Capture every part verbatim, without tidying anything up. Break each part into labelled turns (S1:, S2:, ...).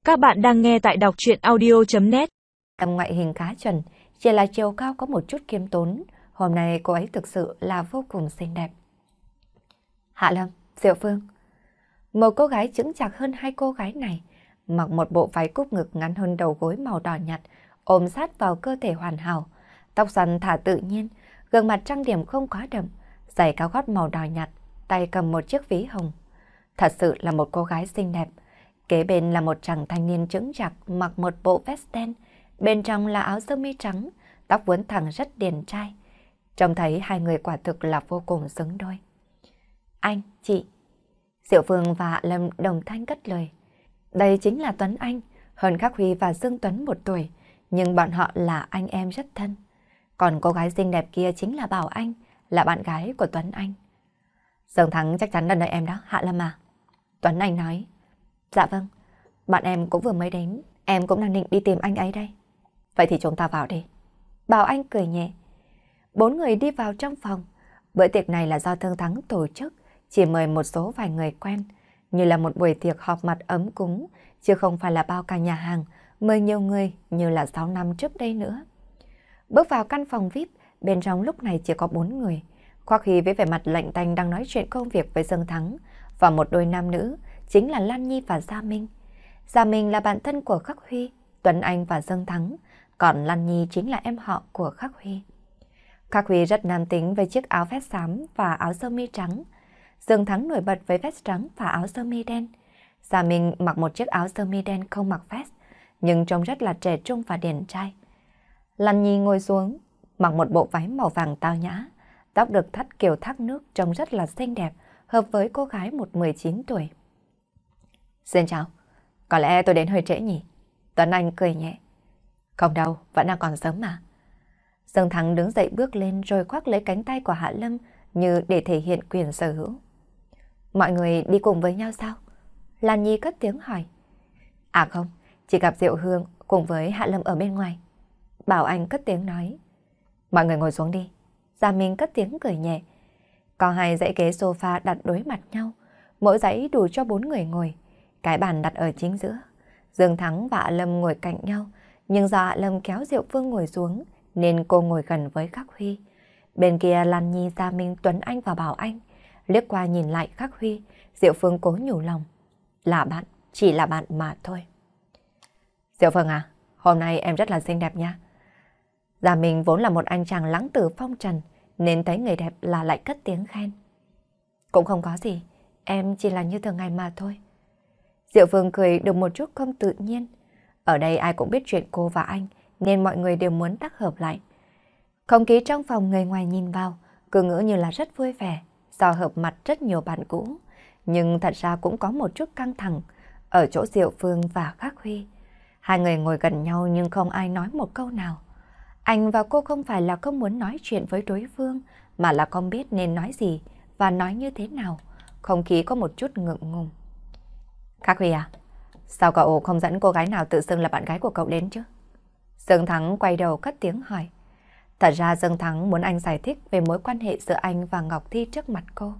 S1: Các bạn đang nghe tại đọc truyện audio chấm net.
S2: Em ngoại hình khá chuẩn, chỉ là chiều cao có một chút khiêm tốn. Hôm nay cô ấy thực sự là vô cùng xinh đẹp. Hạ Lâm, Diệu Phương. Một cô gái chững chạc hơn hai cô gái này, mặc một bộ váy cúp ngực ngắn hơn đầu gối màu đỏ nhạt, ôm sát vào cơ thể hoàn hảo. Tóc xoăn thả tự nhiên, gương mặt trang điểm không quá đậm, giày cao gót màu đỏ nhạt, tay cầm một chiếc ví hồng. Thật sự là một cô gái xinh đẹp. Kế bên là một chàng thanh niên chững chạc mặc một bộ vest đen, bên trong là áo sơ mi trắng, tóc uốn thẳng rất điển trai. Trông thấy hai người quả thực là vô cùng xứng đôi. Anh, chị. Diệu Phương và Hạ Lâm đồng thanh cất lời. Đây chính là Tuấn Anh, hơn Khắc Huy và Dương Tuấn một tuổi, nhưng bọn họ là anh em rất thân. Còn cô gái xinh đẹp kia chính là Bảo Anh, là bạn gái của Tuấn Anh. Dương Thắng chắc chắn là nơi em đó, Hạ Lâm à? Tuấn Anh nói. Dạ vâng, bạn em cũng vừa mới đến, em cũng đang định đi tìm anh ấy đây. Vậy thì chúng ta vào đi. Bảo Anh cười nhẹ. Bốn người đi vào trong phòng. Bữa tiệc này là do Thương Thắng tổ chức, chỉ mời một số vài người quen, như là một buổi tiệc họp mặt ấm cúng, chứ không phải là bao cả nhà hàng, mời nhiều người như là sáu năm trước đây nữa. Bước vào căn phòng vi ai pi, bên trong lúc này chỉ có bốn người. Khoa Khi với vẻ mặt lạnh tanh đang nói chuyện công việc với Dương Thắng, và một đôi nam nữ, chính là Lan Nhi và Gia Minh. Gia Minh là bạn thân của Khắc Huy, Tuấn Anh và Dương Thắng, còn Lan Nhi chính là em họ của Khắc Huy. Khắc Huy rất nam tính với chiếc áo vest xám và áo sơ mi trắng. Dương Thắng nổi bật với vest trắng và áo sơ mi đen. Gia Minh mặc một chiếc áo sơ mi đen không mặc vest, nhưng trông rất là trẻ trung và điển trai. Lan Nhi ngồi xuống, mặc một bộ váy màu vàng tao nhã, tóc được thắt kiểu thác nước trông rất là xinh đẹp, hợp với cô gái một mười chín tuổi. Xin chào, có lẽ tôi đến hơi trễ nhỉ? Tuấn Anh cười nhẹ. Không đâu, vẫn đang còn sớm mà. Dương Thắng đứng dậy bước lên rồi khoác lấy cánh tay của Hạ Lâm như để thể hiện quyền sở hữu. Mọi người đi cùng với nhau sao? Lan Nhi cất tiếng hỏi. À không, chỉ gặp Diệu Hương cùng với Hạ Lâm ở bên ngoài. Bảo Anh cất tiếng nói. Mọi người ngồi xuống đi. Gia Minh cất tiếng cười nhẹ. Có hai dãy ghế sofa đặt đối mặt nhau, mỗi dãy đủ cho bốn người ngồi. Cái bàn đặt ở chính giữa. Dương Thắng và Hạ Lâm ngồi cạnh nhau, nhưng do Hạ Lâm kéo Diệu Phương ngồi xuống nên cô ngồi gần với Khắc Huy. Bên kia Lan Nhi, Gia Minh, Tuấn Anh và Bảo Anh liếc qua nhìn lại Khắc Huy. Diệu Phương cố nhủ lòng. Là bạn, chỉ là bạn mà thôi. Diệu Phương à, hôm nay em rất là xinh đẹp nha. Gia Minh vốn là một anh chàng lãng tử phong trần, nên thấy người đẹp là lại cất tiếng khen. Cũng không có gì, em chỉ là như thường ngày mà thôi. Diệu Phương cười được một chút không tự nhiên. Ở đây ai cũng biết chuyện cô và anh, nên mọi người đều muốn tác hợp lại. Không khí trong phòng người ngoài nhìn vào, cứ ngỡ như là rất vui vẻ, do hợp mặt rất nhiều bạn cũ. Nhưng thật ra cũng có một chút căng thẳng ở chỗ Diệu Phương và Khắc Huy. Hai người ngồi gần nhau nhưng không ai nói một câu nào. Anh và cô không phải là không muốn nói chuyện với đối phương, mà là không biết nên nói gì và nói như thế nào. Không khí có một chút ngượng ngùng. Khắc Huy à, sao cậu không dẫn cô gái nào tự xưng là bạn gái của cậu đến chứ? Dương Thắng quay đầu cất tiếng hỏi. Thật ra Dương Thắng muốn anh giải thích về mối quan hệ giữa anh và Ngọc Thi trước mặt cô.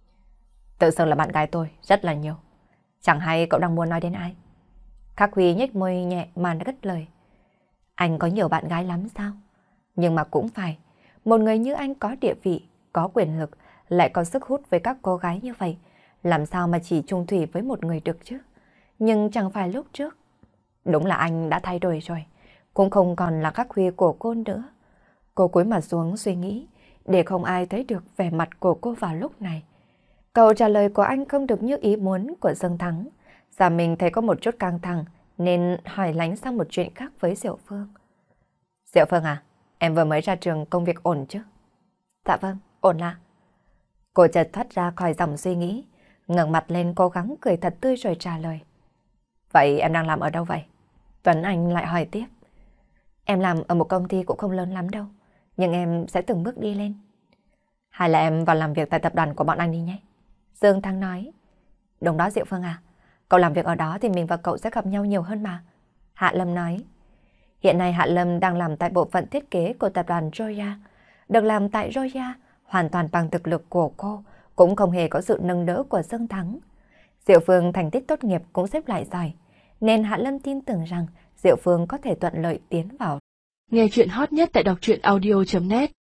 S2: Tự xưng là bạn gái tôi rất là nhiều. Chẳng hay cậu đang muốn nói đến ai? Khắc Huy nhếch môi nhẹ mà cất lời. Anh có nhiều bạn gái lắm sao? Nhưng mà cũng phải, một người như anh có địa vị, có quyền lực, lại có sức hút với các cô gái như vậy, làm sao mà chỉ chung thủy với một người được chứ? Nhưng chẳng phải lúc trước. Đúng là anh đã thay đổi rồi, cũng không còn là Khắc Huy của cô nữa. Cô cúi mặt xuống suy nghĩ, để không ai thấy được vẻ mặt của cô vào lúc này. Câu trả lời của anh không được như ý muốn của Dương Thắng. Gia Minh thấy có một chút căng thẳng, nên hỏi lánh sang một chuyện khác với Diệu Phương. Diệu Phương à, em vừa mới ra trường, công việc ổn chứ? Dạ vâng, ổn là. Cô chợt thoát ra khỏi dòng suy nghĩ, ngẩng mặt lên cố gắng cười thật tươi rồi trả lời. Vậy em đang làm ở đâu vậy? Tuấn Anh lại hỏi tiếp. Em làm ở một công ty cũng không lớn lắm đâu, nhưng em sẽ từng bước đi lên. Hay là em vào làm việc tại tập đoàn của bọn anh đi nhé? Dương Thắng nói. Đúng đó Diệu Phương à, cậu làm việc ở đó thì mình và cậu sẽ gặp nhau nhiều hơn mà. Hạ Lâm nói. Hiện nay Hạ Lâm đang làm tại bộ phận thiết kế của tập đoàn Roya. Được làm tại Roya hoàn toàn bằng thực lực của cô, cũng không hề có sự nâng đỡ của Dương Thắng. Diệu Phương thành tích tốt nghiệp cũng xếp lại giỏi. nên Hạ Lâm tin tưởng rằng Diệu Phương có thể thuận lợi tiến vào.
S1: Nghe chuyện hot nhất tại đọc truyện audio chấm net